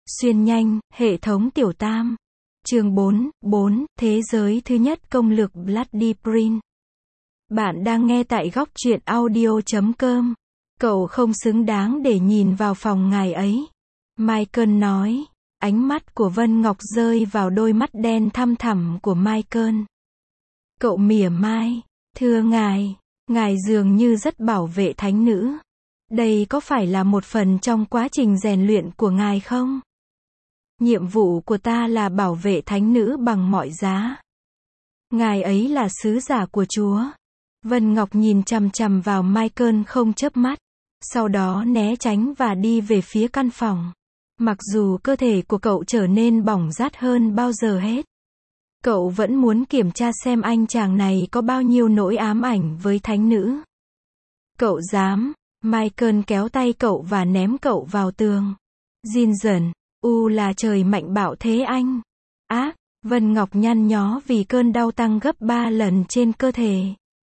Xuyên nhanh, hệ thống tiểu tam. Chương 4, Thế giới thứ nhất công lược Bloody Prince. Bạn đang nghe tại góc truyện audio.com. Cậu không xứng đáng để nhìn vào phòng ngài ấy. Michael nói. Ánh mắt của Vân Ngọc rơi vào đôi mắt đen thăm thẳm của Michael. Cậu mỉa mai. Thưa ngài dường như rất bảo vệ thánh nữ. Đây có phải là một phần trong quá trình rèn luyện của ngài không? Nhiệm vụ của ta là bảo vệ thánh nữ bằng mọi giá. Ngài ấy là sứ giả của Chúa. Vân Ngọc nhìn chằm chằm vào Michael không chớp mắt. Sau đó né tránh và đi về phía căn phòng. Mặc dù cơ thể của cậu trở nên bỏng rát hơn bao giờ hết. Cậu vẫn muốn kiểm tra xem anh chàng này có bao nhiêu nỗi ám ảnh với thánh nữ. Cậu dám. Michael kéo tay cậu và ném cậu vào tường. Jin dần. Là trời mạnh bạo thế anh. Ác. Vân Ngọc nhăn nhó vì cơn đau tăng gấp 3 lần trên cơ thể.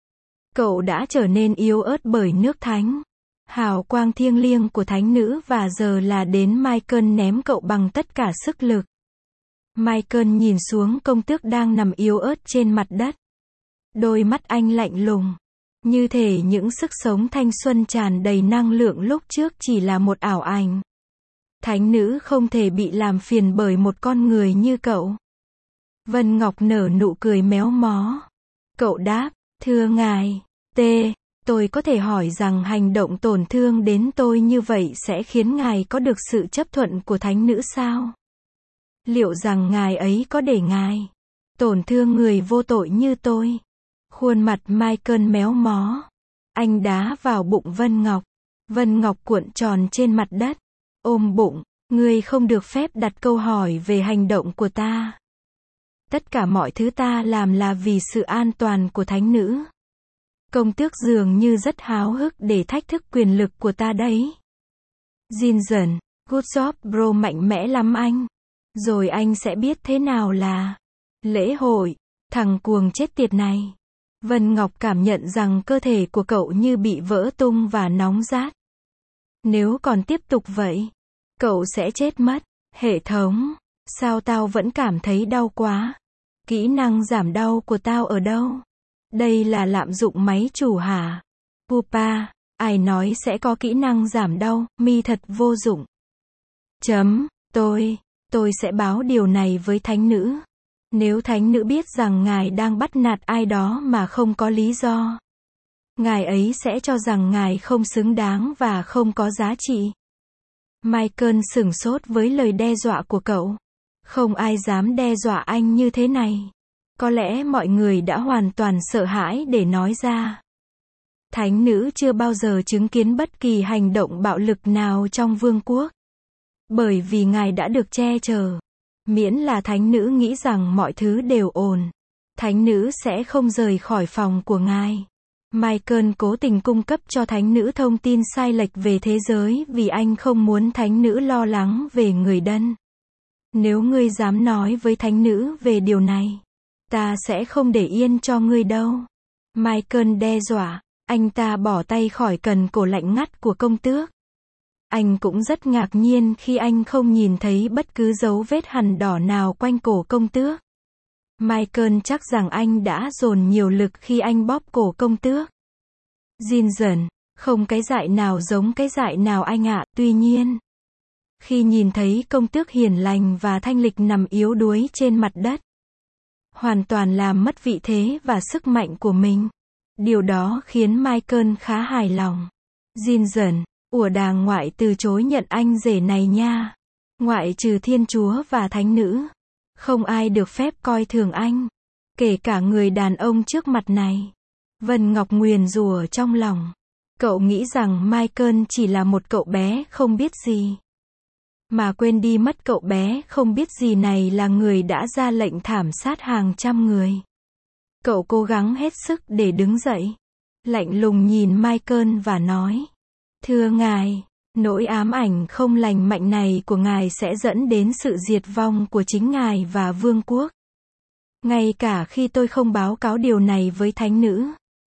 Cậu đã trở nên yếu ớt bởi nước thánh. Hào quang thiêng liêng của thánh nữ và giờ là đến Michael ném cậu bằng tất cả sức lực. Michael nhìn xuống công tước đang nằm yếu ớt trên mặt đất. Đôi mắt anh lạnh lùng. Như thể những sức sống thanh xuân tràn đầy năng lượng lúc trước chỉ là một ảo ảnh. Thánh nữ không thể bị làm phiền bởi một con người như cậu. Vân Ngọc nở nụ cười méo mó. Cậu đáp, thưa ngài, tôi có thể hỏi rằng hành động tổn thương đến tôi như vậy sẽ khiến ngài có được sự chấp thuận của thánh nữ sao? Liệu rằng ngài ấy có để ngài tổn thương người vô tội như tôi? Khuôn mặt Michael méo mó. Anh đá vào bụng Vân Ngọc. Vân Ngọc cuộn tròn trên mặt đất. Ôm bụng, ngươi không được phép đặt câu hỏi về hành động của ta. Tất cả mọi thứ ta làm là vì sự an toàn của thánh nữ. Công tước dường như rất háo hức để thách thức quyền lực của ta đấy. Jin dần, good job bro, mạnh mẽ lắm anh. Rồi anh sẽ biết thế nào là lễ hội, thằng cuồng chết tiệt này. Vân Ngọc cảm nhận rằng cơ thể của cậu như bị vỡ tung và nóng rát. Nếu còn tiếp tục vậy, cậu sẽ chết mất. Hệ thống, sao tao vẫn cảm thấy đau quá? Kỹ năng giảm đau của tao ở đâu? Đây là lạm dụng máy chủ hả? Pupa, ai nói sẽ có kỹ năng giảm đau, mi thật vô dụng. Tôi sẽ báo điều này với thánh nữ. Nếu thánh nữ biết rằng ngài đang bắt nạt ai đó mà không có lý do, ngài ấy sẽ cho rằng ngài không xứng đáng và không có giá trị. Michael sửng sốt với lời đe dọa của cậu. Không ai dám đe dọa anh như thế này. Có lẽ mọi người đã hoàn toàn sợ hãi để nói ra. Thánh nữ chưa bao giờ chứng kiến bất kỳ hành động bạo lực nào trong vương quốc. Bởi vì ngài đã được che chở. Miễn là thánh nữ nghĩ rằng mọi thứ đều ổn, thánh nữ sẽ không rời khỏi phòng của ngài. Michael cố tình cung cấp cho thánh nữ thông tin sai lệch về thế giới vì anh không muốn thánh nữ lo lắng về người đân. Nếu ngươi dám nói với thánh nữ về điều này, ta sẽ không để yên cho ngươi đâu. Michael đe dọa. Anh ta bỏ tay khỏi cần cổ lạnh ngắt của công tước. Anh cũng rất ngạc nhiên khi anh không nhìn thấy bất cứ dấu vết hằn đỏ nào quanh cổ công tước. Michael chắc rằng anh đã dồn nhiều lực khi anh bóp cổ công tước. Jin dần, không cái dại nào giống cái dại nào anh ạ. Tuy nhiên, khi nhìn thấy công tước hiền lành và thanh lịch nằm yếu đuối trên mặt đất, hoàn toàn làm mất vị thế và sức mạnh của mình, điều đó khiến Michael khá hài lòng. Jin dần, đàng ngoại từ chối nhận anh rể này nha. Ngoại trừ Thiên Chúa và thánh nữ, không ai được phép coi thường anh, kể cả người đàn ông trước mặt này. Vân Ngọc nguyền rủa trong lòng. Cậu nghĩ rằng Michael chỉ là một cậu bé không biết gì, mà quên đi mất cậu bé không biết gì này là người đã ra lệnh thảm sát hàng trăm người. Cậu cố gắng hết sức để đứng dậy, lạnh lùng nhìn Michael và nói, thưa ngài, nỗi ám ảnh không lành mạnh này của ngài sẽ dẫn đến sự diệt vong của chính ngài và vương quốc. Ngay cả khi tôi không báo cáo điều này với thánh nữ,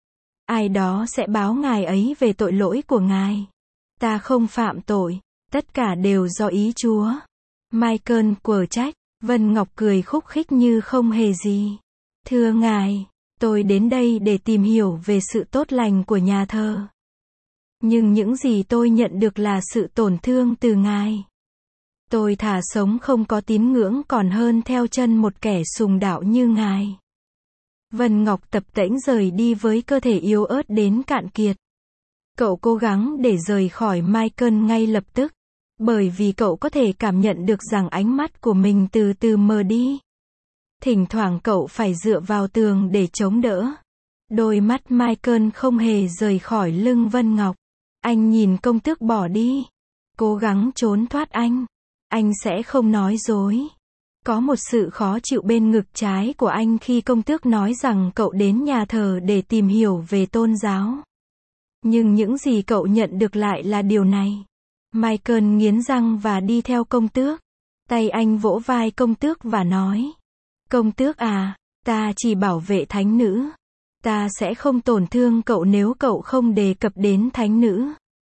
ai đó sẽ báo ngài ấy về tội lỗi của ngài. Ta không phạm tội, tất cả đều do ý Chúa. Michael quở trách. Vân Ngọc cười khúc khích như không hề gì. Thưa ngài, tôi đến đây để tìm hiểu về sự tốt lành của nhà thờ. Nhưng những gì tôi nhận được là sự tổn thương từ ngài. Tôi thà sống không có tín ngưỡng còn hơn theo chân một kẻ sùng đạo như ngài. Vân Ngọc tập tễnh rời đi với cơ thể yếu ớt đến cạn kiệt. Cậu cố gắng để rời khỏi Michael ngay lập tức, bởi vì cậu có thể cảm nhận được rằng ánh mắt của mình từ từ mờ đi. Thỉnh thoảng cậu phải dựa vào tường để chống đỡ. Đôi mắt Michael không hề rời khỏi lưng Vân Ngọc. Anh nhìn công tước bỏ đi, cố gắng trốn thoát anh. Anh sẽ không nói dối. Có một sự khó chịu bên ngực trái của anh khi công tước nói rằng cậu đến nhà thờ để tìm hiểu về tôn giáo. Nhưng những gì cậu nhận được lại là điều này. Michael nghiến răng và đi theo công tước. Tay anh vỗ vai công tước và nói. Công tước à, ta chỉ bảo vệ thánh nữ. Ta sẽ không tổn thương cậu nếu cậu không đề cập đến thánh nữ.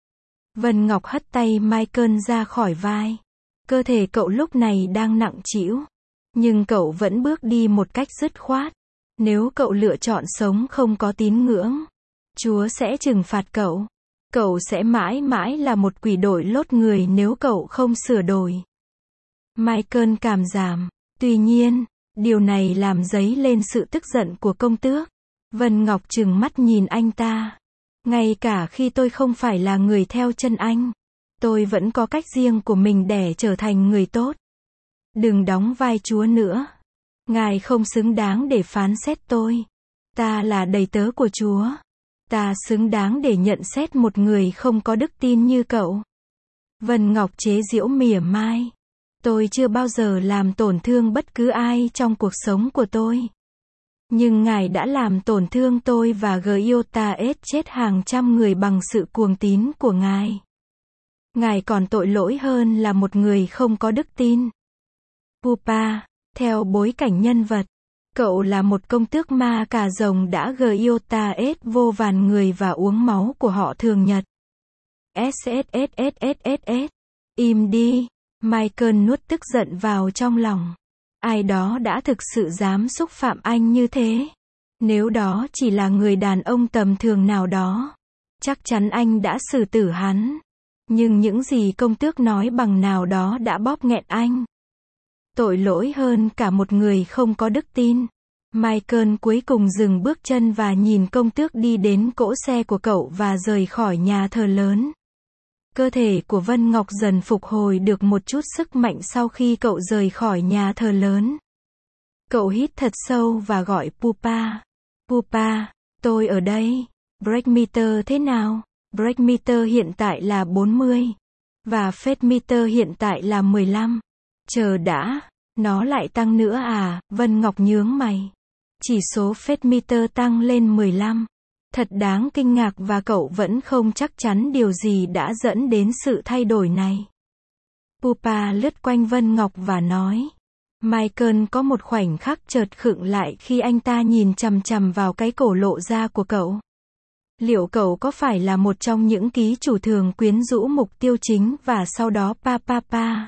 Vân Ngọc hất tay Michael ra khỏi vai. Cơ thể cậu lúc này đang nặng trĩu. Nhưng cậu vẫn bước đi một cách dứt khoát. Nếu cậu lựa chọn sống không có tín ngưỡng, Chúa sẽ trừng phạt cậu. Cậu sẽ mãi mãi là một quỷ đội lốt người nếu cậu không sửa đổi. Michael cảm giảm. Tuy nhiên, điều này làm dấy lên sự tức giận của công tước. Vân Ngọc trừng mắt nhìn anh ta. Ngay cả khi tôi không phải là người theo chân anh, tôi vẫn có cách riêng của mình để trở thành người tốt. Đừng đóng vai Chúa nữa. Ngài không xứng đáng để phán xét tôi. Ta là đầy tớ của Chúa. Ta xứng đáng để nhận xét một người không có đức tin như cậu. Vân Ngọc chế giễu mỉa mai. Tôi chưa bao giờ làm tổn thương bất cứ ai trong cuộc sống của tôi. Nhưng ngài đã làm tổn thương tôi và Giota chết hàng trăm người bằng sự cuồng tín của ngài. Ngài còn tội lỗi hơn là một người không có đức tin. Pupa, theo bối cảnh nhân vật, cậu là một công tước ma cà rồng đã Giota vô vàn người và uống máu của họ thường nhật. SSSSSS. Im đi. Michael nuốt tức giận vào trong lòng. Ai đó đã thực sự dám xúc phạm anh như thế. Nếu đó chỉ là người đàn ông tầm thường nào đó, chắc chắn anh đã xử tử hắn. Nhưng những gì công tước nói bằng nào đó đã bóp nghẹn anh. Tội lỗi hơn cả một người không có đức tin. Michael cuối cùng dừng bước chân và nhìn công tước đi đến cỗ xe của cậu và rời khỏi nhà thờ lớn. Cơ thể của Vân Ngọc dần phục hồi được một chút sức mạnh sau khi cậu rời khỏi nhà thờ lớn. Cậu hít thật sâu và gọi Pupa. Pupa, tôi ở đây. Break meter thế nào? Break meter hiện tại là 40. Và Fed meter hiện tại là 15. Chờ đã, nó lại tăng nữa à? Vân Ngọc nhướng mày. Chỉ số Fed meter tăng lên 15. Thật đáng kinh ngạc và cậu vẫn không chắc chắn điều gì đã dẫn đến sự thay đổi này. Pupa lướt quanh Vân Ngọc và nói. Michael có một khoảnh khắc chợt khựng lại khi anh ta nhìn chằm chằm vào cái cổ lộ ra của cậu. Liệu cậu có phải là một trong những ký chủ thường quyến rũ mục tiêu chính và sau đó pa.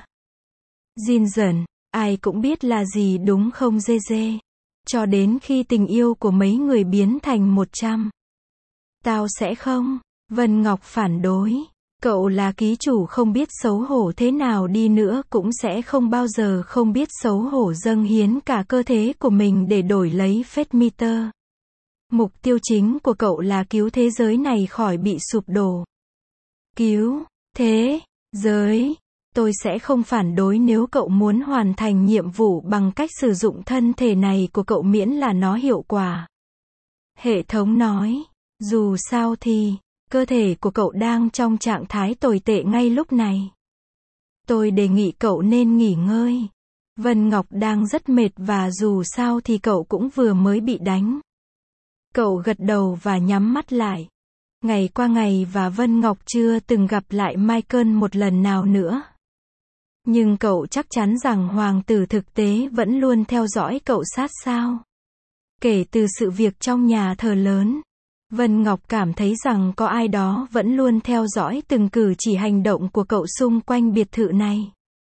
Jin dần, ai cũng biết là gì đúng không dê. Cho đến khi tình yêu của mấy người biến thành 100. Tao sẽ không. Vân Ngọc phản đối. Cậu là ký chủ không biết xấu hổ thế nào đi nữa cũng sẽ không bao giờ không biết xấu hổ dâng hiến cả cơ thể của mình để đổi lấy Fed meter. Mục tiêu chính của cậu là cứu thế giới này khỏi bị sụp đổ. Cứu thế giới. Tôi sẽ không phản đối nếu cậu muốn hoàn thành nhiệm vụ bằng cách sử dụng thân thể này của cậu miễn là nó hiệu quả. Hệ thống nói. Dù sao thì, cơ thể của cậu đang trong trạng thái tồi tệ ngay lúc này. Tôi đề nghị cậu nên nghỉ ngơi. Vân Ngọc đang rất mệt và dù sao thì cậu cũng vừa mới bị đánh. Cậu gật đầu và nhắm mắt lại. Ngày qua ngày và Vân Ngọc chưa từng gặp lại Michael một lần nào nữa. Nhưng cậu chắc chắn rằng hoàng tử thực tế vẫn luôn theo dõi cậu sát sao. Kể từ sự việc trong nhà thờ lớn, Vân Ngọc cảm thấy rằng có ai đó vẫn luôn theo dõi từng cử chỉ hành động của cậu xung quanh biệt thự này.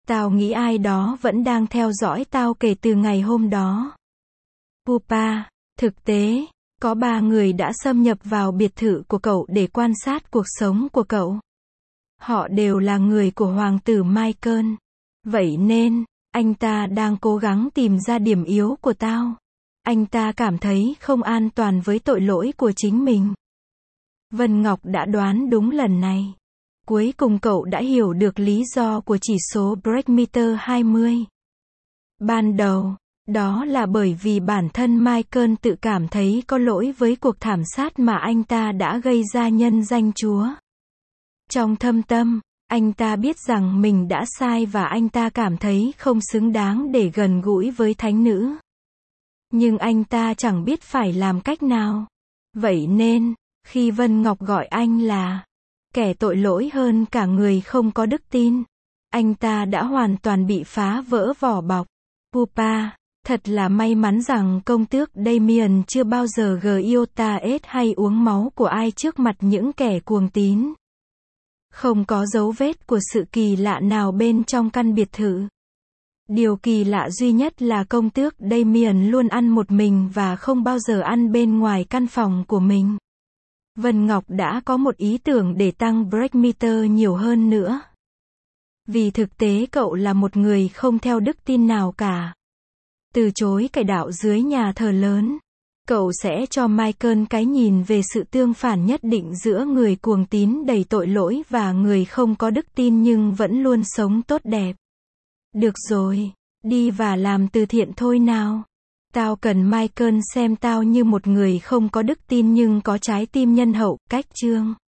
Tao nghĩ ai đó vẫn đang theo dõi tao kể từ ngày hôm đó. Pupa, thực tế, có 3 người đã xâm nhập vào biệt thự của cậu để quan sát cuộc sống của cậu. Họ đều là người của hoàng tử Michael. Vậy nên, anh ta đang cố gắng tìm ra điểm yếu của tao. Anh ta cảm thấy không an toàn với tội lỗi của chính mình. Vân Ngọc đã đoán đúng lần này. Cuối cùng cậu đã hiểu được lý do của chỉ số Breakmeter 20. Ban đầu, đó là bởi vì bản thân Michael tự cảm thấy có lỗi với cuộc thảm sát mà anh ta đã gây ra nhân danh Chúa. Trong thâm tâm, anh ta biết rằng mình đã sai và anh ta cảm thấy không xứng đáng để gần gũi với thánh nữ. Nhưng anh ta chẳng biết phải làm cách nào. Vậy nên, khi Vân Ngọc gọi anh là kẻ tội lỗi hơn cả người không có đức tin, anh ta đã hoàn toàn bị phá vỡ vỏ bọc. Pupa, thật là may mắn rằng công tước Damien chưa bao giờ giota ết hay uống máu của ai trước mặt những kẻ cuồng tín. Không có dấu vết của sự kỳ lạ nào bên trong căn biệt thự. Điều kỳ lạ duy nhất là công tước Damien luôn ăn một mình và không bao giờ ăn bên ngoài căn phòng của mình. Vân Ngọc đã có một ý tưởng để tăng Breakmeter nhiều hơn nữa. Vì thực tế cậu là một người không theo đức tin nào cả. Từ chối cải đạo dưới nhà thờ lớn. Cậu sẽ cho Michael cái nhìn về sự tương phản nhất định giữa người cuồng tín đầy tội lỗi và người không có đức tin nhưng vẫn luôn sống tốt đẹp. Được rồi, đi và làm từ thiện thôi nào. Tao cần Michael xem tao như một người không có đức tin nhưng có trái tim nhân hậu, cách chương.